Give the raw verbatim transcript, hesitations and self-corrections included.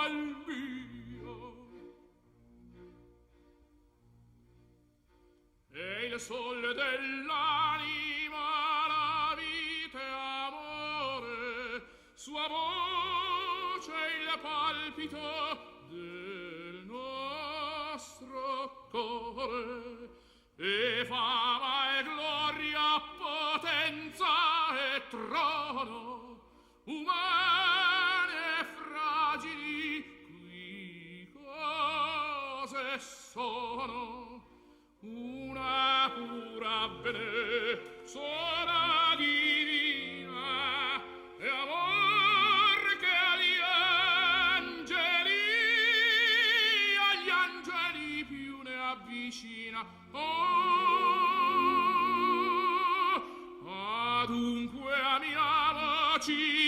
mal mio. E il sole dell'anima, la vita e amore, sua voce il palpito del nostro core, e fama e gloria, potenza e trono, umane e fragili qui cose sono. Una pura benessora divina e amor che agli angeli, agli angeli più ne avvicina. Oh, adunque amiamoci